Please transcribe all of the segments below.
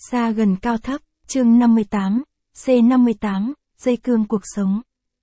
Xa gần cao thấp, chương 58, C58, dây cương cuộc sống.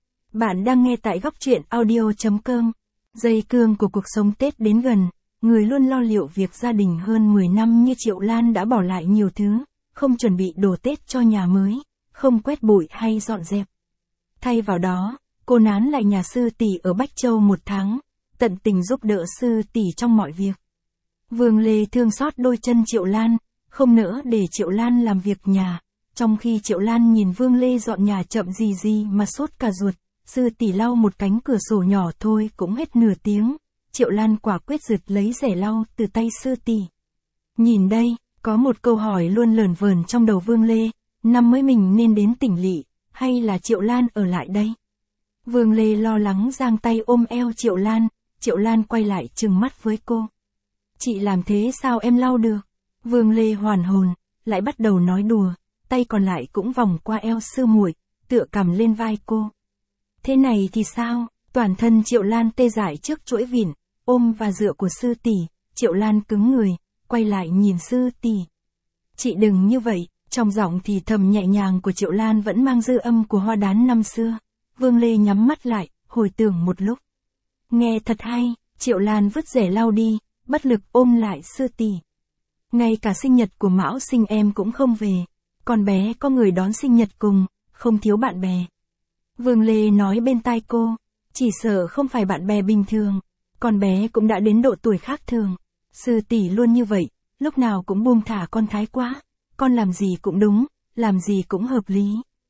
Bạn đang nghe tại góc truyện audio.com. Dây cương của cuộc sống Tết đến gần, người luôn lo liệu việc gia đình hơn 10 năm như Triệu Lan đã bỏ lại nhiều thứ, không chuẩn bị đồ Tết cho nhà mới, không quét bụi hay dọn dẹp. Thay vào đó, cô nán lại nhà sư tỷ ở Bách Châu 1 tháng, tận tình giúp đỡ sư tỷ trong mọi việc. Vương Lê thương xót đôi chân Triệu Lan, không nỡ để Triệu Lan làm việc nhà, trong khi Triệu Lan nhìn Vương Lê dọn nhà chậm gì mà sốt cả ruột, sư tỷ lau một cánh cửa sổ nhỏ thôi cũng hết nửa tiếng, Triệu Lan quả quyết rượt lấy rẻ lau từ tay sư tỷ. Nhìn đây, có một câu hỏi luôn lởn vởn trong đầu Vương Lê, năm mới mình nên đến Tỉnh Lỵ, hay là Triệu Lan ở lại đây? Vương Lê lo lắng giang tay ôm eo Triệu Lan quay lại trừng mắt với cô. Chị làm thế sao em lau được? Vương Lê hoàn hồn, lại bắt đầu nói đùa, tay còn lại cũng vòng qua eo sư muội, tựa cằm lên vai cô. Thế này thì sao? Toàn thân Triệu Lan tê dại trước chuỗi vịn, ôm và dựa của sư tỷ, Triệu Lan cứng người, quay lại nhìn sư tỷ. Chị đừng như vậy, trong giọng thì thầm nhẹ nhàng của Triệu Lan vẫn mang dư âm của hoa đán năm xưa. Vương Lê nhắm mắt lại, hồi tưởng một lúc. Nghe thật hay, Triệu Lan vứt rẻ lau đi, bất lực ôm lại sư tỷ. Ngay cả sinh nhật của Mão Sinh em cũng không về, con bé có người đón sinh nhật cùng, không thiếu bạn bè. Vương Lê nói bên tai cô, chỉ sợ không phải bạn bè bình thường, con bé cũng đã đến độ tuổi khác thường. Sư tỷ luôn như vậy, lúc nào cũng buông thả con thái quá, con làm gì cũng đúng, làm gì cũng hợp lý.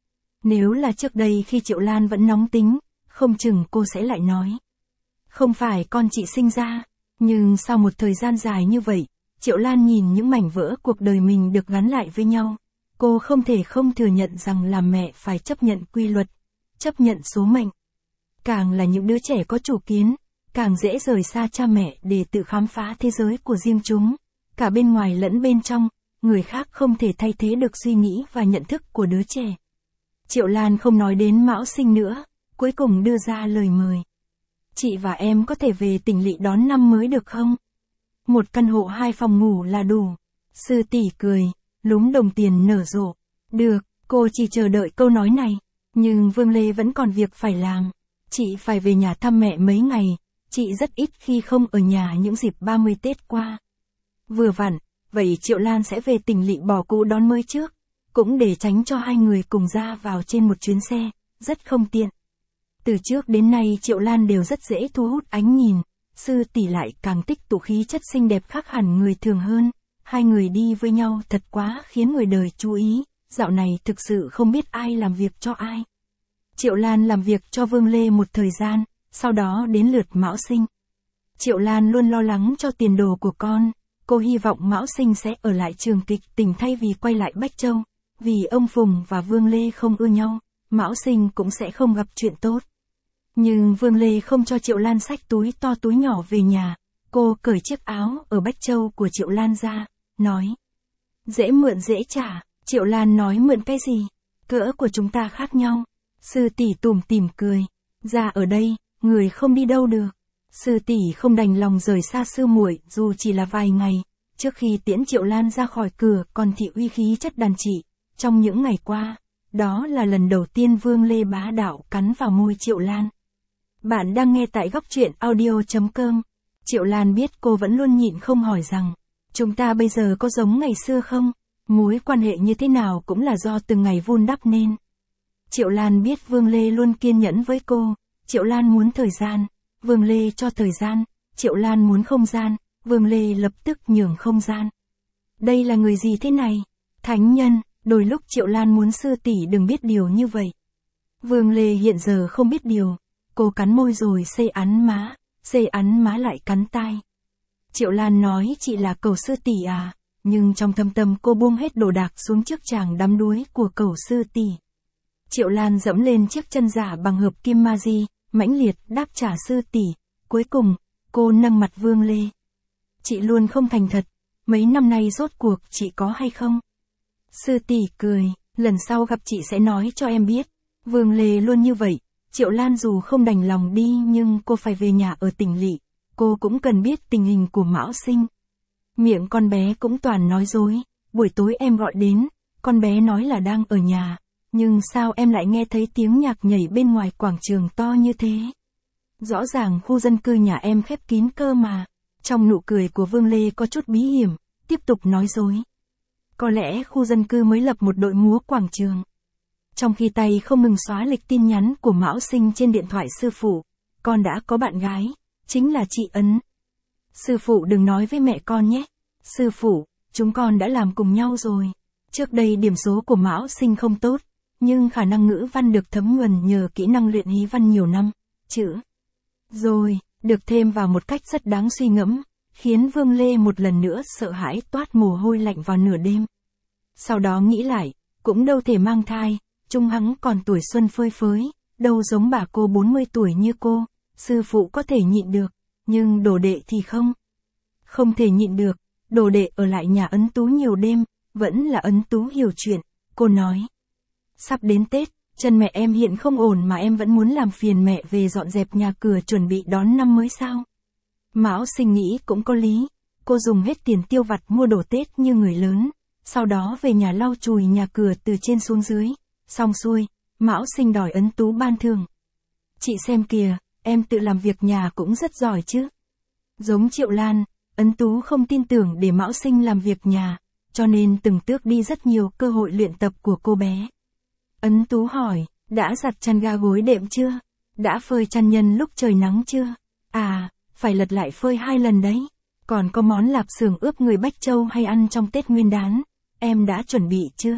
Nếu là trước đây khi Triệu Lan vẫn nóng tính, không chừng cô sẽ lại nói. Không phải con chị sinh ra, nhưng sau một thời gian dài như vậy, Triệu Lan nhìn những mảnh vỡ cuộc đời mình được gắn lại với nhau. Cô không thể không thừa nhận rằng làm mẹ phải chấp nhận quy luật, chấp nhận số mệnh. Càng là những đứa trẻ có chủ kiến, càng dễ rời xa cha mẹ để tự khám phá thế giới của riêng chúng. Cả bên ngoài lẫn bên trong, người khác không thể thay thế được suy nghĩ và nhận thức của đứa trẻ. Triệu Lan không nói đến Mão Sinh nữa, cuối cùng đưa ra lời mời. Chị và em có thể về Tỉnh Lỵ đón năm mới được không? Một căn hộ 2 phòng ngủ là đủ. Sư tỷ cười, lúm đồng tiền nở rộ. Được, cô chỉ chờ đợi câu nói này. Nhưng Vương Lê vẫn còn việc phải làm. Chị phải về nhà thăm mẹ mấy ngày. Chị rất ít khi không ở nhà những dịp 30 Tết qua. Vừa vặn, vậy Triệu Lan sẽ về Tỉnh Lỵ bỏ cũ đón mới trước. Cũng để tránh cho hai người cùng ra vào trên một chuyến xe, rất không tiện. Từ trước đến nay Triệu Lan đều rất dễ thu hút ánh nhìn. Sư tỷ lại càng tích tụ khí chất xinh đẹp khác hẳn người thường hơn. Hai người đi với nhau thật quá khiến người đời chú ý. Dạo này thực sự không biết ai làm việc cho ai. Triệu Lan làm việc cho Vương Lê một thời gian, sau đó đến lượt Mão Sinh. Triệu Lan luôn lo lắng cho tiền đồ của con. Cô hy vọng Mão Sinh sẽ ở lại trường kịch Tỉnh thay vì quay lại Bách Châu. Vì ông Phùng và Vương Lê không ưa nhau, Mão Sinh cũng sẽ không gặp chuyện tốt. Nhưng Vương Lê không cho Triệu Lan xách túi to túi nhỏ về nhà. Cô cởi chiếc áo ở Bách Châu của Triệu Lan ra, nói. Dễ mượn dễ trả. Triệu Lan nói mượn cái gì? Cỡ của chúng ta khác nhau. Sư tỷ tủm tỉm cười. Ra ở đây, người không đi đâu được. Sư tỷ không đành lòng rời xa sư muội dù chỉ là vài ngày. Trước khi tiễn Triệu Lan ra khỏi cửa còn thị uy khí chất đàn chị. Trong những ngày qua, đó là lần đầu tiên Vương Lê bá đạo cắn vào môi Triệu Lan. Bạn đang nghe tại góc truyện audio.com. Triệu Lan biết cô vẫn luôn nhịn không hỏi rằng, chúng ta bây giờ có giống ngày xưa không? Mối quan hệ như thế nào cũng là do từng ngày vun đắp nên. Triệu Lan biết Vương Lê luôn kiên nhẫn với cô. Triệu Lan muốn thời gian, Vương Lê cho thời gian. Triệu Lan muốn không gian, Vương Lê lập tức nhường không gian. Đây là người gì thế này? Thánh nhân. Đôi lúc Triệu Lan muốn sư tỷ đừng biết điều như vậy. Vương Lê hiện giờ không biết điều. Cô cắn môi rồi xê ắn má lại cắn tai. Triệu Lan nói chị là cầu sư tỷ à, nhưng trong thâm tâm cô buông hết đồ đạc xuống trước chàng đắm đuối của cầu sư tỷ. Triệu Lan dẫm lên chiếc chân giả bằng hợp kim magi, mãnh liệt đáp trả sư tỷ. Cuối cùng, cô nâng mặt Vương Lê. Chị luôn không thành thật, mấy năm nay rốt cuộc chị có hay không? Sư tỷ cười, lần sau gặp chị sẽ nói cho em biết. Vương Lê luôn như vậy. Triệu Lan dù không đành lòng đi nhưng cô phải về nhà ở Tỉnh Lỵ. Cô cũng cần biết tình hình của Mão Sinh. Miệng con bé cũng toàn nói dối. buổi tối em gọi đến, con bé nói là đang ở nhà, nhưng sao em lại nghe thấy tiếng nhạc nhảy bên ngoài quảng trường to như thế? Rõ ràng khu dân cư nhà em khép kín cơ mà. Trong nụ cười của Vương Lê có chút bí hiểm, tiếp tục nói dối. Có lẽ khu dân cư mới lập một đội múa quảng trường. Trong khi tay không ngừng xóa lịch tin nhắn của Mão Sinh trên điện thoại sư phụ, con đã có bạn gái, chính là chị Ấn. Sư phụ đừng nói với mẹ con nhé. Sư phụ, chúng con đã làm cùng nhau rồi. Trước đây điểm số của Mão Sinh không tốt, nhưng khả năng ngữ văn được thấm nhuần nhờ kỹ năng luyện hí văn nhiều năm, chữ. Rồi, được thêm vào một cách rất đáng suy ngẫm, khiến Vương Lê một lần nữa sợ hãi toát mồ hôi lạnh vào nửa đêm. Sau đó nghĩ lại, cũng đâu thể mang thai, Trung hắn còn tuổi xuân phơi phới, đâu giống bà cô 40 tuổi như cô, sư phụ có thể nhịn được, nhưng đồ đệ thì không. Không thể nhịn được, đồ đệ ở lại nhà Ấn Tú nhiều đêm, vẫn là Ấn Tú hiểu chuyện, cô nói. Sắp đến Tết, chân mẹ em hiện không ổn mà em vẫn muốn làm phiền mẹ về dọn dẹp nhà cửa chuẩn bị đón năm mới sao? Mão Sinh nghĩ cũng có lý, cô dùng hết tiền tiêu vặt mua đồ Tết như người lớn, sau đó về nhà lau chùi nhà cửa từ trên xuống dưới, xong xuôi, Mão Sinh đòi Ấn Tú ban thưởng. Chị xem kìa, em tự làm việc nhà cũng rất giỏi chứ. Giống Triệu Lan, Ấn Tú không tin tưởng để Mão Sinh làm việc nhà, cho nên từng tước đi rất nhiều cơ hội luyện tập của cô bé. Ấn Tú hỏi, đã giặt chăn ga gối đệm chưa? Đã phơi chăn nhân lúc trời nắng chưa? À, phải lật lại phơi 2 lần đấy. Còn có món lạp xưởng ướp người Bách Châu hay ăn trong Tết Nguyên đán, em đã chuẩn bị chưa?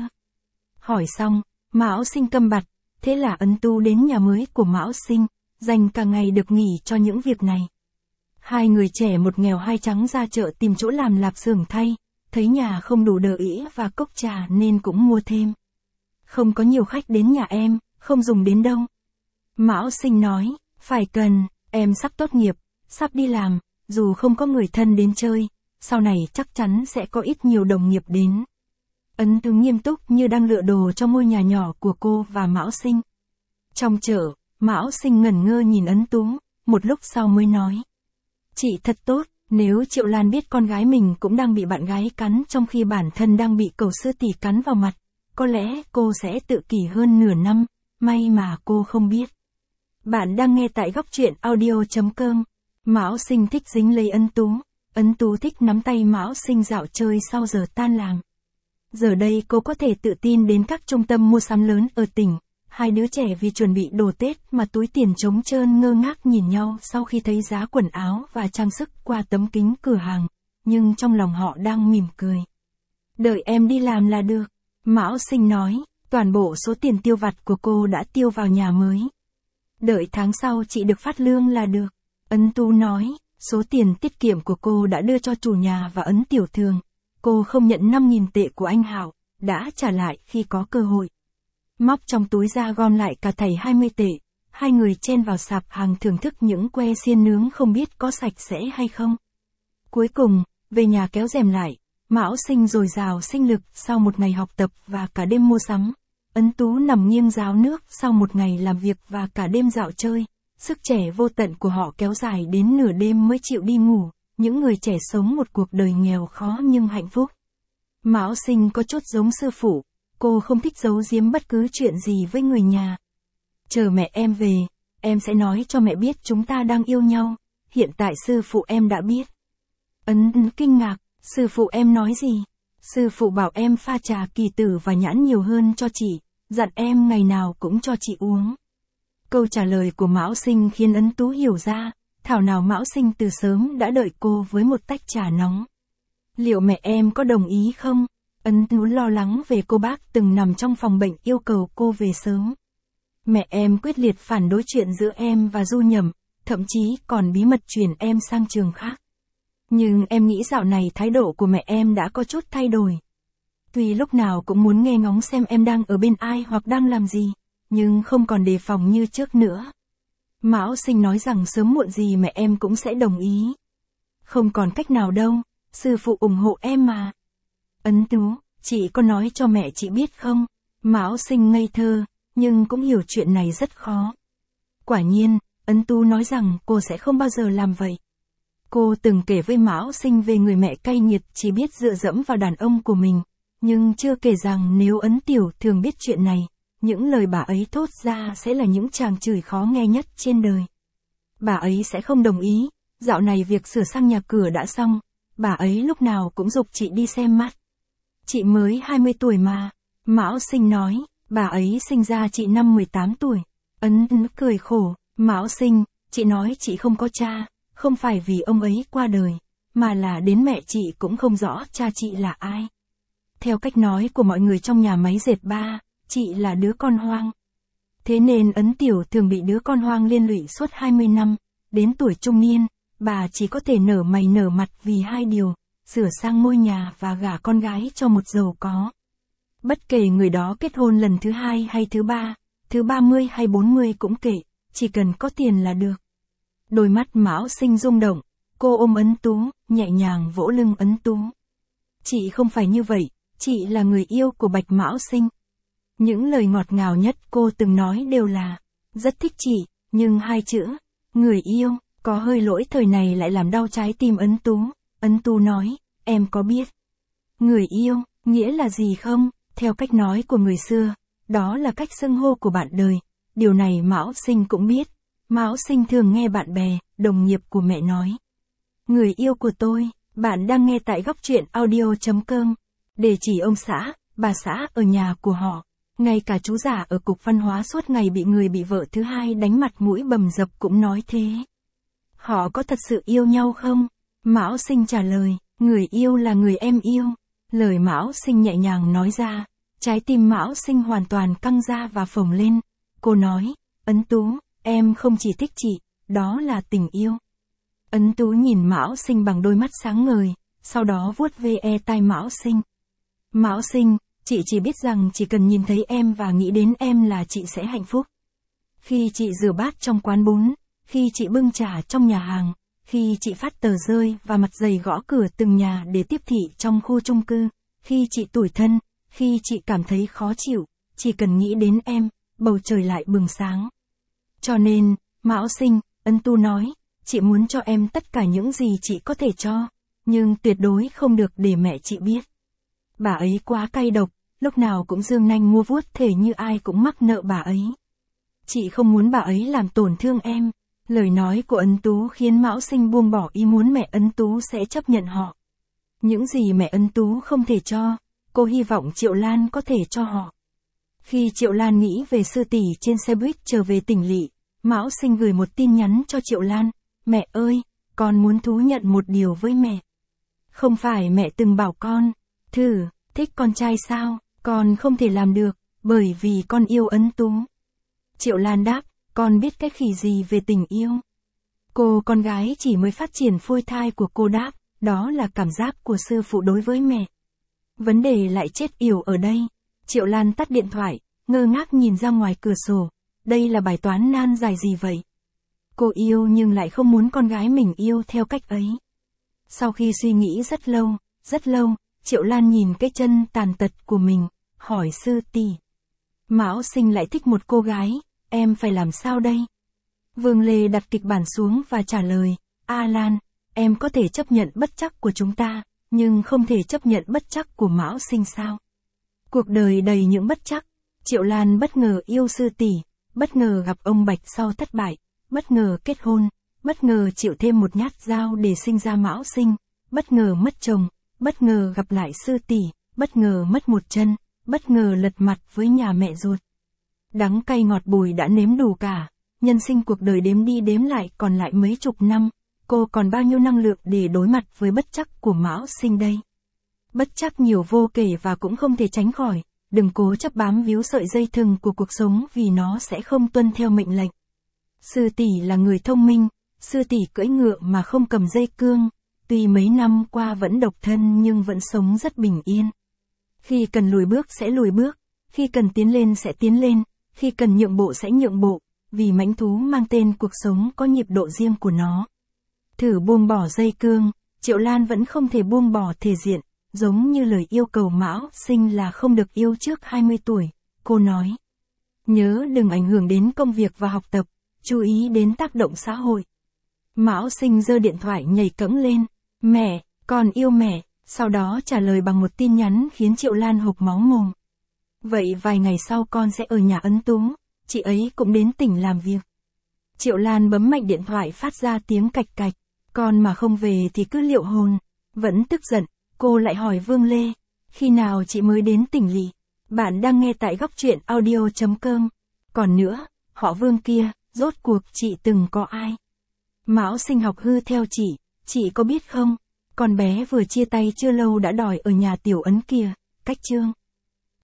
Hỏi xong, Mão Sinh câm bặt, thế là Ấn Tú đến nhà mới của Mão Sinh, dành cả ngày được nghỉ cho những việc này. Hai người trẻ một nghèo hai trắng ra chợ tìm chỗ làm lạp xưởng thay, thấy nhà không đủ đờ ĩa và cốc trà nên cũng mua thêm. Không có nhiều khách đến nhà em, không dùng đến đâu. Mão Sinh nói, phải cần, em sắp tốt nghiệp, sắp đi làm, dù không có người thân đến chơi, sau này chắc chắn sẽ có ít nhiều đồng nghiệp đến. Ấn Tú nghiêm túc như đang lựa đồ cho ngôi nhà nhỏ của cô và Mão Sinh. Trong chợ, Mão Sinh ngẩn ngơ nhìn Ấn Tú, một lúc sau mới nói. Chị thật tốt, nếu Triệu Lan biết con gái mình cũng đang bị bạn gái cắn trong khi bản thân đang bị cẩu sư tỷ cắn vào mặt, có lẽ cô sẽ tự kỷ hơn nửa năm, may mà cô không biết. Bạn đang nghe tại góc truyện audio.com. Mão Sinh thích dính lấy Ấn Tú thích nắm tay Mão Sinh dạo chơi sau giờ tan làm. Giờ đây cô có thể tự tin đến các trung tâm mua sắm lớn ở tỉnh, hai đứa trẻ vì chuẩn bị đồ Tết mà túi tiền trống trơn ngơ ngác nhìn nhau sau khi thấy giá quần áo và trang sức qua tấm kính cửa hàng, nhưng trong lòng họ đang mỉm cười. Đợi em đi làm là được, Mão Sinh nói, toàn bộ số tiền tiêu vặt của cô đã tiêu vào nhà mới. Đợi tháng sau chị được phát lương là được, Ấn Tú nói, số tiền tiết kiệm của cô đã đưa cho chủ nhà và Ấn Tiểu Thường. Cô không nhận 5.000 tệ của anh Hảo, đã trả lại khi có cơ hội. Móc trong túi ra gom lại cả thảy 20 tệ, hai người chen vào sạp hàng thưởng thức những que xiên nướng không biết có sạch sẽ hay không. Cuối cùng, về nhà kéo rèm lại, Mão Sinh dồi dào sinh lực sau một ngày học tập và cả đêm mua sắm. Ấn Tú nằm nghiêng ráo nước sau một ngày làm việc và cả đêm dạo chơi. Sức trẻ vô tận của họ kéo dài đến nửa đêm mới chịu đi ngủ. Những người trẻ sống một cuộc đời nghèo khó nhưng hạnh phúc. Mão Sinh có chút giống sư phụ, cô không thích giấu giếm bất cứ chuyện gì với người nhà. Chờ mẹ em về, em sẽ nói cho mẹ biết chúng ta đang yêu nhau, hiện tại sư phụ em đã biết. Ấn kinh ngạc, sư phụ em nói gì? Sư phụ bảo em pha trà kỳ tử và nhãn nhiều hơn cho chị, dặn em ngày nào cũng cho chị uống. Câu trả lời của Mão Sinh khiến Ấn Tú hiểu ra. Thảo nào Mão Sinh từ sớm đã đợi cô với một tách trà nóng. Liệu mẹ em có đồng ý không? Ấn Tú lo lắng về cô bác từng nằm trong phòng bệnh yêu cầu cô về sớm. Mẹ em quyết liệt phản đối chuyện giữa em và Du Nhầm, thậm chí còn bí mật chuyển em sang trường khác. Nhưng em nghĩ dạo này thái độ của mẹ em đã có chút thay đổi. Tuy lúc nào cũng muốn nghe ngóng xem em đang ở bên ai hoặc đang làm gì, nhưng không còn đề phòng như trước nữa. Mão Sinh nói rằng sớm muộn gì mẹ em cũng sẽ đồng ý. Không còn cách nào đâu, sư phụ ủng hộ em mà. Ấn Tú, chị có nói cho mẹ chị biết không? Mão Sinh ngây thơ, nhưng cũng hiểu chuyện này rất khó. Quả nhiên, Ấn Tú nói rằng cô sẽ không bao giờ làm vậy. Cô từng kể với Mão Sinh về người mẹ cay nghiệt chỉ biết dựa dẫm vào đàn ông của mình, Nhưng chưa kể rằng nếu Ấn Tiểu Thường biết chuyện này, những lời bà ấy thốt ra sẽ là những tràng chửi khó nghe nhất trên đời. Bà ấy sẽ không đồng ý, dạo này việc sửa sang nhà cửa đã xong, bà ấy lúc nào cũng giục chị đi xem mắt. Chị mới 20 tuổi mà, Mão Sinh nói, bà ấy sinh ra chị năm 18 tuổi. Ấn cười khổ, Mão Sinh, chị nói chị không có cha, không phải vì ông ấy qua đời, mà là đến mẹ chị cũng không rõ cha chị là ai. Theo cách nói của mọi người trong nhà máy dệt ba, chị là đứa con hoang. Thế nên Ấn Tiểu Thường bị đứa con hoang liên lụy suốt 20 năm, đến tuổi trung niên, bà chỉ có thể nở mày nở mặt vì hai điều, sửa sang ngôi nhà và gả con gái cho một giàu có. Bất kể người đó kết hôn lần thứ 2 hay thứ 3, thứ 30 hay 40 cũng kệ, chỉ cần có tiền là được. Đôi mắt Mão Sinh rung động, cô ôm Ấn Tú, nhẹ nhàng vỗ lưng Ấn Tú. Chị không phải như vậy, chị là người yêu của Bạch Mão Sinh. Những lời ngọt ngào nhất cô từng nói đều là, rất thích chị, nhưng hai chữ, người yêu, có hơi lỗi thời này lại làm đau trái tim Ấn Tú. Ấn Tú nói, em có biết, người yêu, nghĩa là gì không? Theo cách nói của người xưa, đó là cách xưng hô của bạn đời. Điều này Mão Sinh cũng biết. Mão Sinh thường nghe bạn bè, đồng nghiệp của mẹ nói. Người yêu của tôi, bạn đang nghe tại góc truyện audio.com. Để chỉ ông xã, bà xã ở nhà của họ. Ngay cả chú giả ở cục văn hóa suốt ngày bị người bị vợ thứ hai đánh mặt mũi bầm dập cũng nói thế. Họ có thật sự yêu nhau không? Mão Sinh trả lời, người yêu là người em yêu. Lời Mão Sinh nhẹ nhàng nói ra, trái tim Mão Sinh hoàn toàn căng ra và phồng lên. Cô nói, Ấn Tú, em không chỉ thích chị, đó là tình yêu. Ấn Tú nhìn Mão Sinh bằng đôi mắt sáng ngời, sau đó vuốt ve tai Mão Sinh. Mão Sinh, chị chỉ biết rằng chỉ cần nhìn thấy em và nghĩ đến em là chị sẽ hạnh phúc. Khi chị rửa bát trong quán bún, khi chị bưng trà trong nhà hàng, khi chị phát tờ rơi và mặt dày gõ cửa từng nhà để tiếp thị trong khu chung cư, khi chị tủi thân, khi chị cảm thấy khó chịu, chỉ cần nghĩ đến em, bầu trời lại bừng sáng. Cho nên, Mão Sinh, Ấn Tú nói, chị muốn cho em tất cả những gì chị có thể cho, nhưng tuyệt đối không được để mẹ chị biết. Bà ấy quá cay độc, lúc nào cũng giương nanh mua vuốt thể như ai cũng mắc nợ bà ấy. Chị không muốn bà ấy làm tổn thương em. Lời nói của Ấn Tú khiến Mão Sinh buông bỏ ý muốn mẹ Ấn Tú sẽ chấp nhận họ. Những gì mẹ Ấn Tú không thể cho, cô hy vọng Triệu Lan có thể cho họ. Khi Triệu Lan nghĩ về sư tỷ trên xe buýt trở về tỉnh lỵ, Mão Sinh gửi một tin nhắn cho Triệu Lan, mẹ ơi, con muốn thú nhận một điều với mẹ. Không phải mẹ từng bảo con, thử, thích con trai sao, con không thể làm được, bởi vì con yêu Ấn Tú. Triệu Lan đáp, con biết cái khỉ gì về tình yêu. Cô con gái chỉ mới phát triển phôi thai của cô đáp, đó là cảm giác của sư phụ đối với mẹ. Vấn đề lại chết yểu ở đây. Triệu Lan tắt điện thoại, ngơ ngác nhìn ra ngoài cửa sổ. Đây là bài toán nan giải gì vậy? Cô yêu nhưng lại không muốn con gái mình yêu theo cách ấy. Sau khi suy nghĩ rất lâu, Triệu Lan nhìn cái chân tàn tật của mình, hỏi sư tỷ. Mão Sinh lại thích một cô gái, em phải làm sao đây? Vương Lê đặt kịch bản xuống và trả lời, A Lan, em có thể chấp nhận bất trắc của chúng ta, nhưng không thể chấp nhận bất trắc của Mão Sinh sao? Cuộc đời đầy những bất trắc. Triệu Lan bất ngờ yêu sư tỷ, bất ngờ gặp ông Bạch sau thất bại, bất ngờ kết hôn, bất ngờ chịu thêm một nhát dao để sinh ra Mão Sinh, bất ngờ mất chồng, bất ngờ gặp lại sư tỷ, bất ngờ mất một chân, bất ngờ lật mặt với nhà mẹ ruột. Đắng cay ngọt bùi đã nếm đủ cả, nhân sinh cuộc đời đếm đi đếm lại còn lại mấy chục năm, cô còn bao nhiêu năng lượng để đối mặt với bất trắc của Mão Sinh đây? Bất trắc nhiều vô kể và cũng không thể tránh khỏi, đừng cố chấp bám víu sợi dây thừng của cuộc sống vì nó sẽ không tuân theo mệnh lệnh. Sư tỷ là người thông minh, sư tỷ cưỡi ngựa mà không cầm dây cương, tuy mấy năm qua vẫn độc thân nhưng vẫn sống rất bình yên. Khi cần lùi bước sẽ lùi bước, khi cần tiến lên sẽ tiến lên, khi cần nhượng bộ sẽ nhượng bộ, vì mãnh thú mang tên cuộc sống có nhịp độ riêng của nó. Thử buông bỏ dây cương, Triệu Lan vẫn không thể buông bỏ thể diện, giống như lời yêu cầu Mão Sinh là không được yêu trước 20 tuổi, cô nói. Nhớ đừng ảnh hưởng đến công việc và học tập, chú ý đến tác động xã hội. Mão Sinh giơ điện thoại nhảy cẫng lên, mẹ, con yêu mẹ, Sau đó trả lời bằng một tin nhắn khiến Triệu Lan hộc máu mồm. Vậy vài ngày sau con sẽ ở nhà Ấn Túng, chị ấy cũng đến tỉnh làm việc. Triệu Lan bấm mạnh điện thoại phát ra tiếng cạch cạch, con mà không về thì cứ liệu hồn. Vẫn tức giận, cô lại hỏi Vương Lê, khi nào chị mới đến tỉnh lỵ? Bạn đang nghe tại góc truyện audio.com. Còn nữa, họ Vương kia, rốt cuộc chị từng có ai? Mão Sinh học hư theo chị có biết không? Con bé vừa chia tay chưa lâu đã đòi ở nhà Tiểu Ấn kia, cách Trương.